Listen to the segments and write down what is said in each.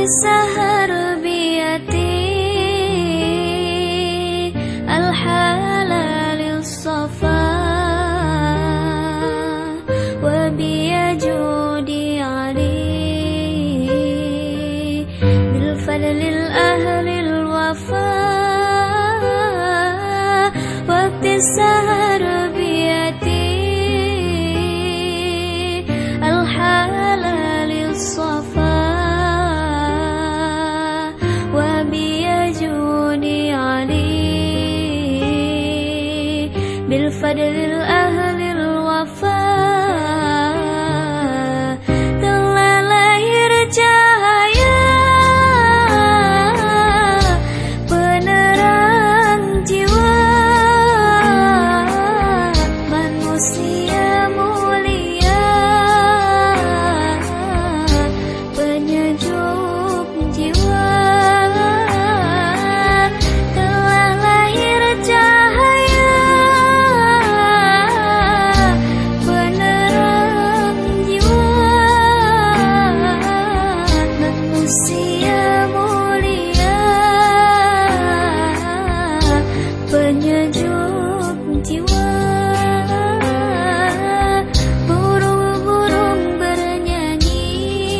السهر بيتي الحلال الصفا وبيجودي علي بالفضل الأهل الوفا وقت السهر بيتي الحلال الصفا وبيجودي علي بالفضل الأهل الوفا telah lahir cahaya penerang jiwa manusia mulia penyejuk jiwa. Telah lahir cahaya penerang jiwa manusia mulia penyejuk jiwa. Burung-burung bernyanyi,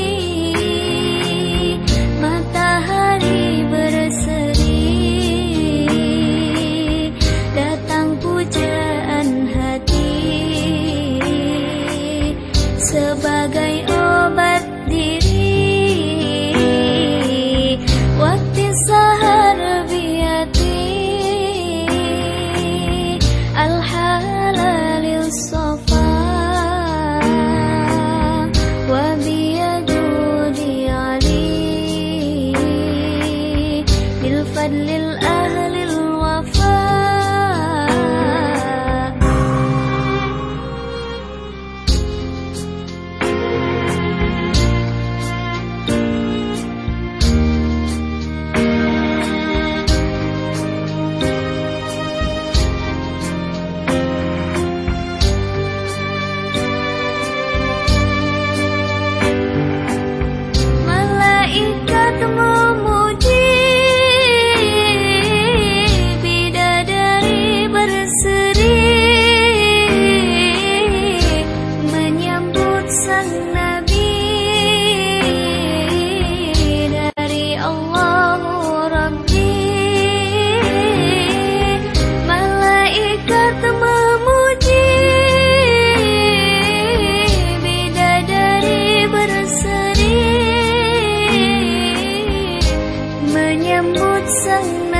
matahari berseri, datang pujaan hati sebagai obat diri. Waktu sahar biyati al-halalil safa wa biyadudi ali bil fadlil ahlil wafa. Malaikat memuji, bidadari berseri, menyambut sang Nabi dari Allahu Rabbi. Malaikat memuji, bidadari berseri, menyambut sang